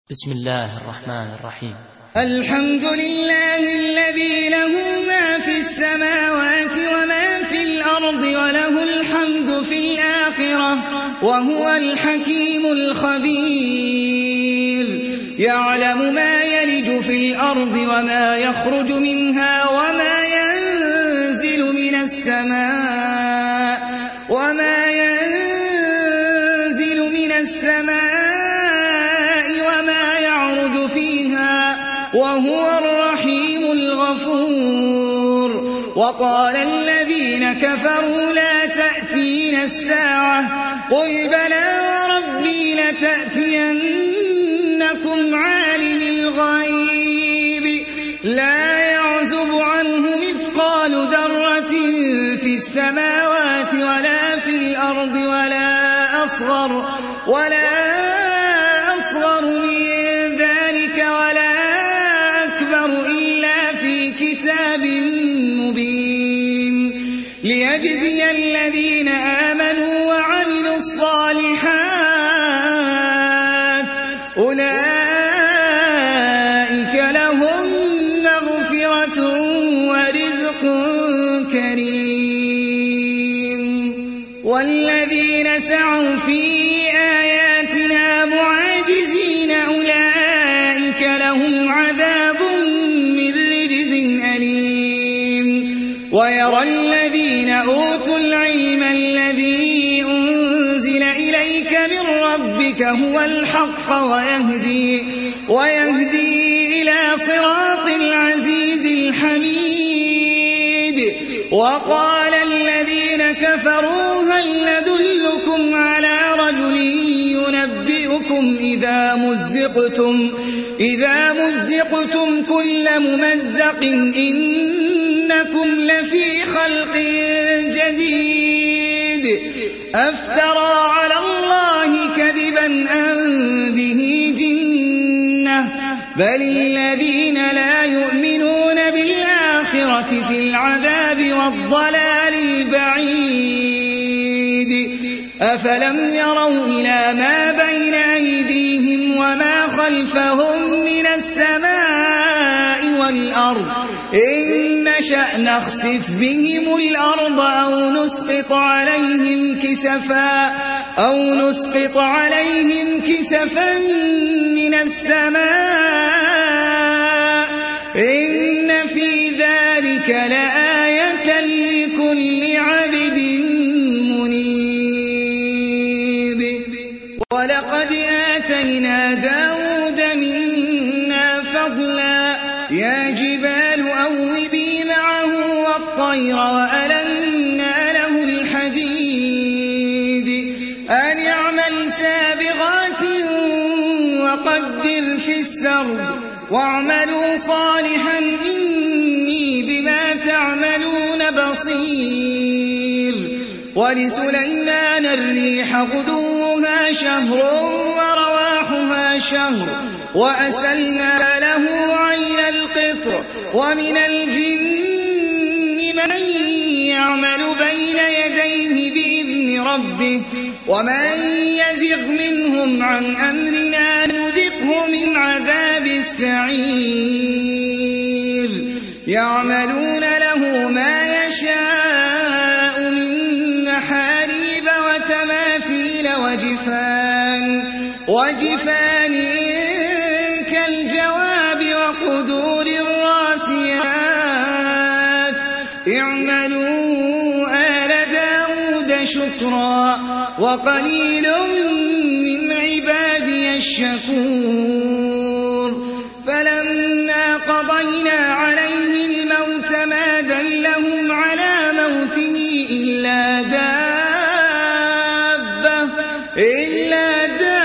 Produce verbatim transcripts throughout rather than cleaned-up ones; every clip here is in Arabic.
بسم الله الرحمن الرحيم. الحمد لله الذي له ما في السماوات وما في الأرض وله الحمد في الآخرة وهو الحكيم الخبير. يعلم ما يلج في الأرض وما يخرج منها وما ينزل من السماء وما ينزل من السماء وهو الرحيم الغفور. وقال الذين كفروا لا تأتينا الساعة قل بلى وربي لتأتينكم عالم الغيب لا يعزب عنه مثقال ذرة في السماوات ولا في الأرض ولا أصغر ولا أصغر من ذلك ولا كتاب مبين ليجزي الذين آمنوا وعملوا الصالحات أولئك لهم مغفرة ورزق كريم. والذين سعوا في آياتنا معاجزين أولئك لهم عذاب ويرى الذين أوتوا العلم الذي أنزل إليك من ربك هو الحق ويهدي, ويهدي إلى صراط العزيز الحميد. وقال الذين كفروا هل ندلكم على رجل ينبئكم إذا مزقتم, إذا مزقتم كل ممزق إنكم لفي خلق جديد أفترى على الله كذبا أم به جنة بل الذين لا يؤمنون بالآخرة في العذاب والضلال البعيد. أفلم يروا إلى ما بين أيديهم وما خلفهم من السماء والأرض إن نشأ نخسف بهم الأرض أو نسقط عليهم كسفا أو نسقط عليهم كسفا من السماء إن في ذلك لآية لكل عبد منيب. ولقد آتينا داود منا فضلا يا جبال أوبي معه والطير وألنا له الحديد أن يعمل سابغات وقدر في السرد واعملوا صالحا إني بما تعملون بصير. ولسليمان الريح غدوها شهر ورواحها شهر وأسلنا له عين القطر ومن الجن من يعمل بين يديه بإذن ربه ومن يزغ منهم عن أمرنا نذقه من عذاب السعير. يعملون له ما يشاء من محاريب وتماثيل وجفان وجفان كالجواب وقدور الراسيات اعملوا آل داود شكرا وقليل من عبادي الشكور. فلما قضينا عليه الموت ما دلهم على موته إلا دابة إلا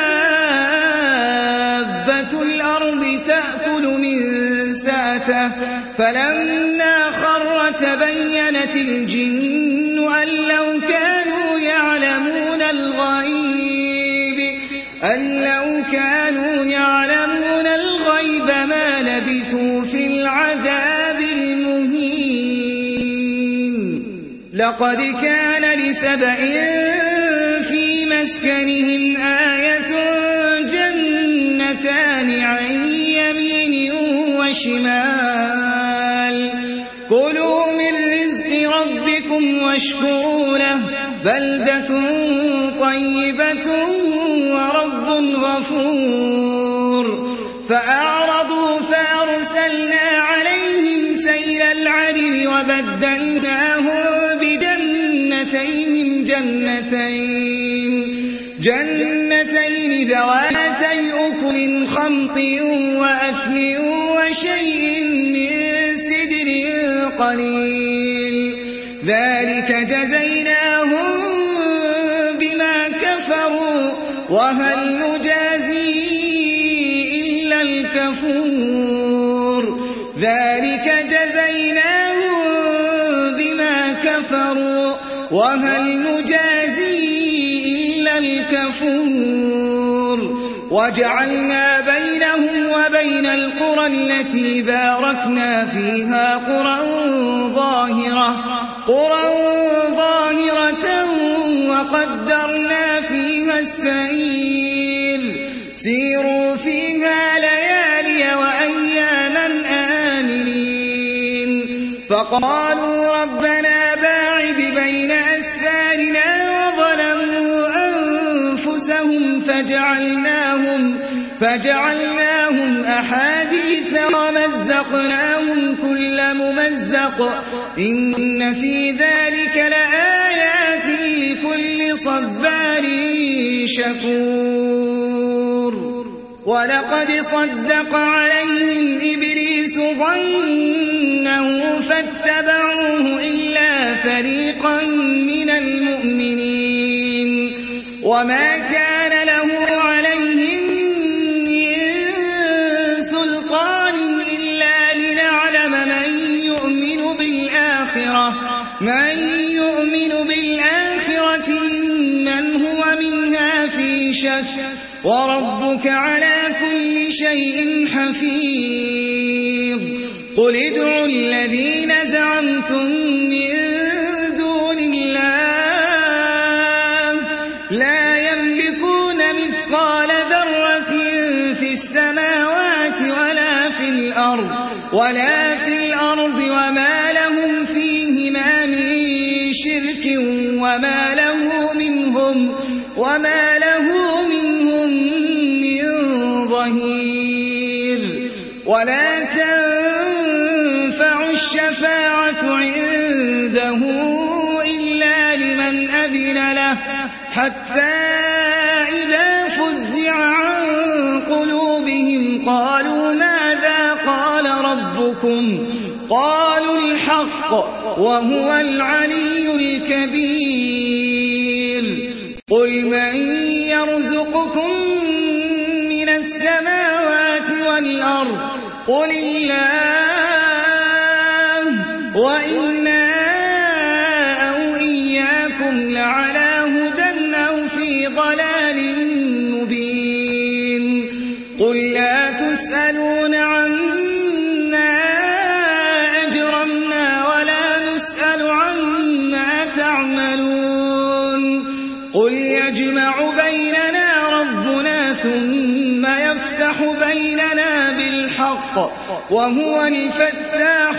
دابة الأرض تأكل من سأته فلما خر تبينت الجن أن لو كانوا يعلمون الغيب أن لو كانوا يعلمون الغيب ما لبثوا في العذاب المهين. لقد كان لسبإ في مسكنهم آية جنتان وشمال كلوا من رزق ربكم واشكروا له بلدة طيبة ورب غفور فأعرضوا فأرسلنا عليهم سيل العرم وبدلناهم بجنتين جنتين جنتين ذواتي أكل خمط وأثل وشيء من سدر قليل ذلك جزيناهم بما كفروا وهل نجازي إلا الكفور ذلك جزيناهم بما كفروا وهل نجازي إلا الكفور وجعلنا بينهم وبين القرى التي باركنا فيها قرى ظاهرة قرى ظاهرة وقدرنا فيها السير سيروا فيها ليالي وأياما آمنين فقالوا ربنا باعد بين أسفارنا وظلموا أنفسهم فجعلناهم فجعلناهم أحاديث ومزقناهم كل ممزق إن في ذلك لآيات لكل صبار شكور ولقد صدق عليهم إبليس ظنه فاتبعوه إلا فريقا من المؤمنين وما كان له عليهم من سلطان إلا لنعلم من يؤمن بالآخرة من يؤمن بالآخرة ممن هو منها في شك وربك على كل شيء حفيظ قل ادعوا الذين زعمتم من دون الله لا يملكون مثقال ذرة في السماوات ولا في الأرض ولا في الأرض وما لهم فيهما من شرك وما له منهم وما له منهم من ظهير ولا تنفع الشفاعة عنده إلا لمن أذن له حتى إذا فزع عن قلوبهم قالوا ماذا قال ربكم قالوا الحق وهو العلي الكبير قل من يرزقكم من السماوات والأرض قل الله وإنا أو إياكم لعلى هدى أو في ضلال مبين قل لا تسألون عما أجرمنا ولا نسأل عما تعملون قل يجمع بيننا ربنا ثم يفتح بيننا بالحق وهو الفتاح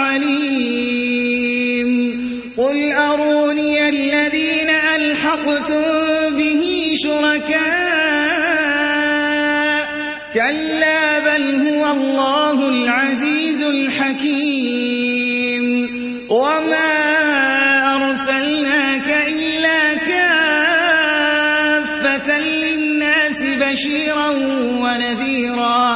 العليم قل أروني الذين ألحقتم به شركاء كلا بل هو الله العزيز الحكيم وما أرسلناك إلا كافة للناس بشيرا ونذيرا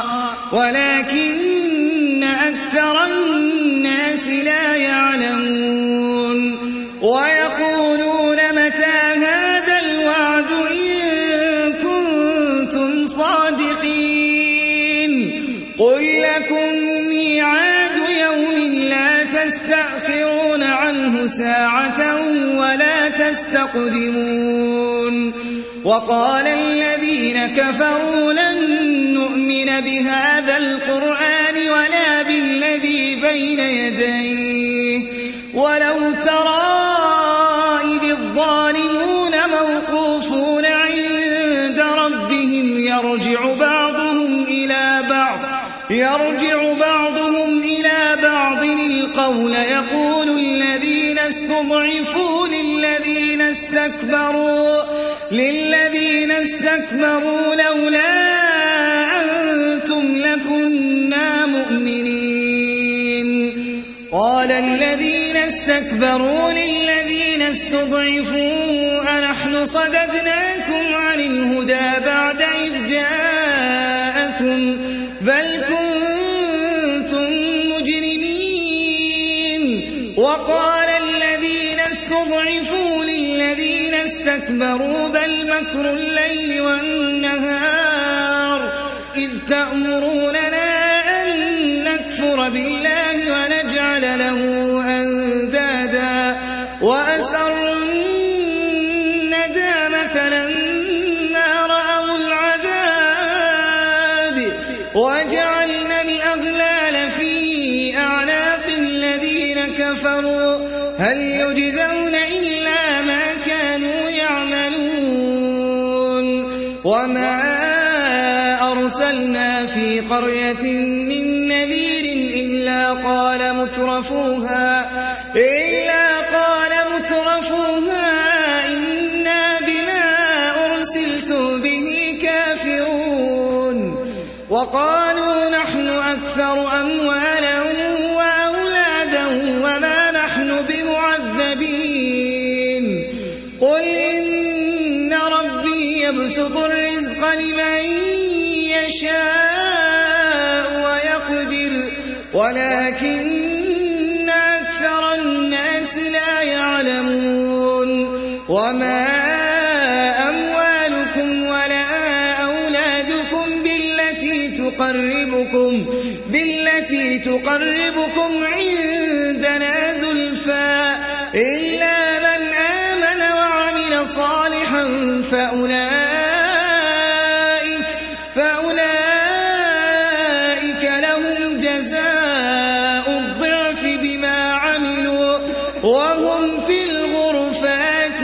ولكن أكثر الناس لا يعلمون ويقولون متى هذا الوعد إن كنتم صادقين قل لكم ميعاد يوم لا تستأخرون عنه ساعة ولا تستقدمون وقال الذين كفروا لن نؤمن بهذا القرآن ولا بالذي بين يديه ولو ترى إذ الظالمون موقوفون عند ربهم يرجع بعضهم إلى بعض يرجع بعضهم إلى بعض القول يقول الذين استضعفوا للذين استكبروا للذين استكبروا لولا أنتم لكنا مؤمنين قال الذين استكبروا للذين استضعفوا أنحن صددناكم عن الهدى بعد إذ جاءكم بل كنتم مجرمين وقال الذين استضعفوا للذين استكبروا بل مكر الليل والنهار إذ تأمروننا أن نكفر بالله ونجعل له أندادا وأسروا الندامة لما رأوا العذاب وجعلنا الأغلال في أعناق الذين كفروا هل يجزون إلا ما كانوا يعملون وما أرسلنا في قرية من نذير إلا قال مترفوها إلا قال مترفوها إنا بما أرسلتم به كافرون وقالوا نحن أكثر أموالا وأولادا وما نحن بمعذبين قل إن ربي يبسط الرزق لمن يشاء ويقدر ولكن أكثر الناس لا يعلمون وما أموالكم ولا أولادكم بالتي تقربكم بالتي تقربكم عندنا زلفى إلا من آمن وعمل صالحا فأولئك فأولئك لهم جزاء الضعف بما عملوا وهم في الغرفات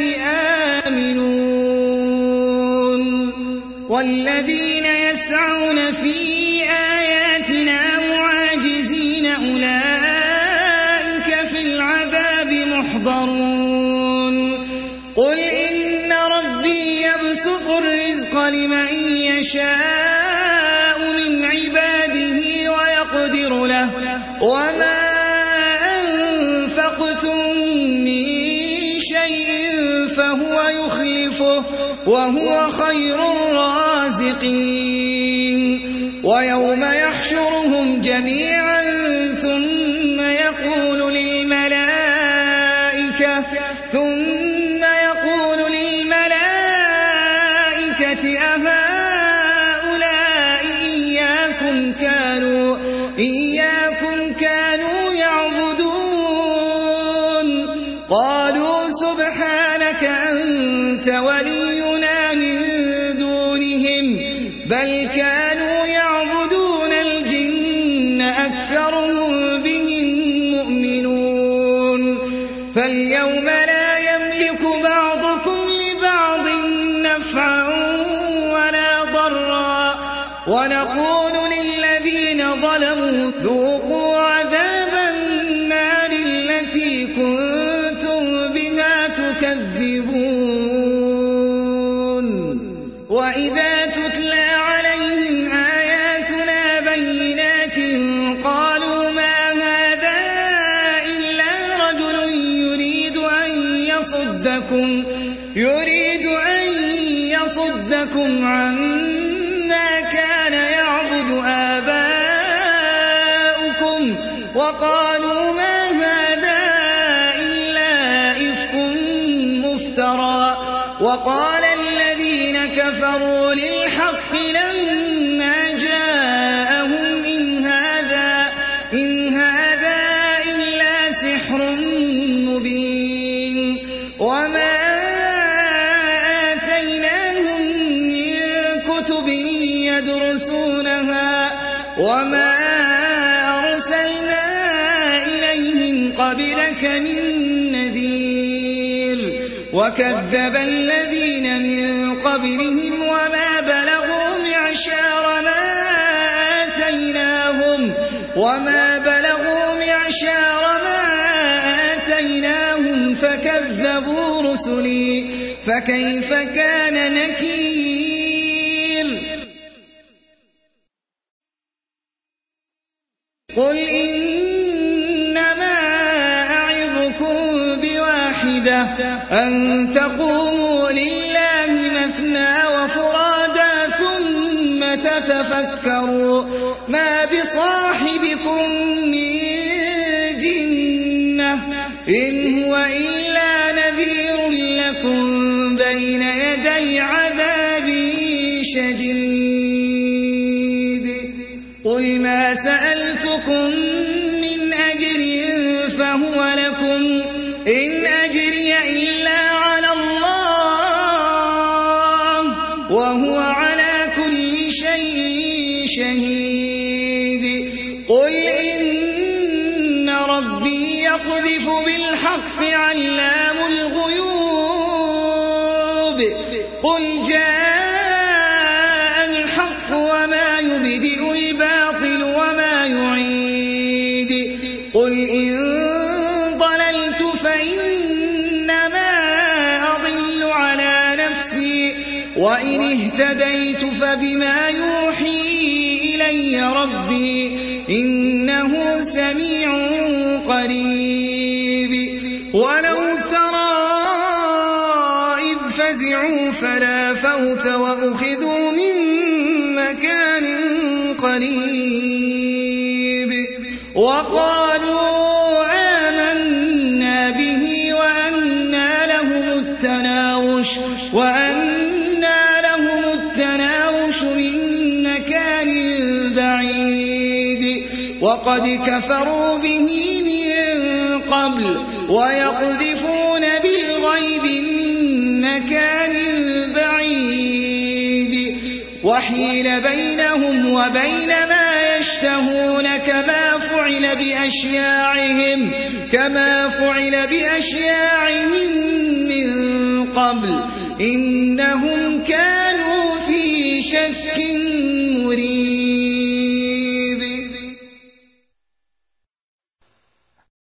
آمنون والذين يسعون في آياتنا معاجزين أولئك في العذاب محضرون قل إن ربي يبسط الرزق لمن يشاء من عباده ويقدر له وما أنفقتم من شيء فهو يخلفه وهو خير الرازقين ويوم يحشرهم جميعا ثم يقول للملائكة ثم يقول للملائكة أهؤلاء إياكم كانوا إياكم كانوا يعبدون قالوا سبحانك أنت ولينا من دونهم بل كانوا يعبدون الجن أكثرهم بهم مؤمنون فاليوم لا يملك بعضكم لبعض نفعا ولا ضرا ونقول للذين ظلموا ذوقوا عذاب النار التي كنتم بها تكذبون وإذا تتلى عليهم آياتنا بينات قالوا ما هذا إلا رجل يريد أن يصدكم يريد أن يصدكم عما كان يعبد آباؤكم وقالوا ما هذا إلا إفك مفترى وقال الذين كفروا للحق لما جاءهم إن هذا إن هذا إلا سحر مبين وما آتيناهم من كتب يدرسونها وما أرسلنا إليهم قبلك من نذير وكذب الذين من قبلهم وما بلغوا معشار ما آتيناهم وما بلغوا معشار ما آتيناهم فكذبوا رسلي فكيف كان نكير قل إنما أعظكم بواحدة أن تقوموا لله مثنى وفرادا ثم تتفكروا ما بصاحبكم من جنة إن هو إلا نذير لكم بين يدي عذاب شديد قل ما سألتكم من أجر فهو لكم إن أجري إلا على الله وهو على كل شيء شهيد قل إن ربي يقذف بالحق علام الغيوب قل جاء الحق وما يبدئ الباطل وما يعيد قل إن ضللت فإنما أضل على نفسي وإن اهتديت فبما يوحي إلي ربي إنه سميع قريب ولو ترى إذ فزعوا فلا فوت وأخذوا من مكان قريب وقالوا آمنا به وأنى لهم التناوش وأنى لهم التناوش من مكان بعيد وقد كفروا به من قبل ويقذفون بالغيب من مكان بعيد وحيل بينهم وبين ما يشتهون كما فعل بأشياعهم كما فعل بأشياعهم من قبل إنهم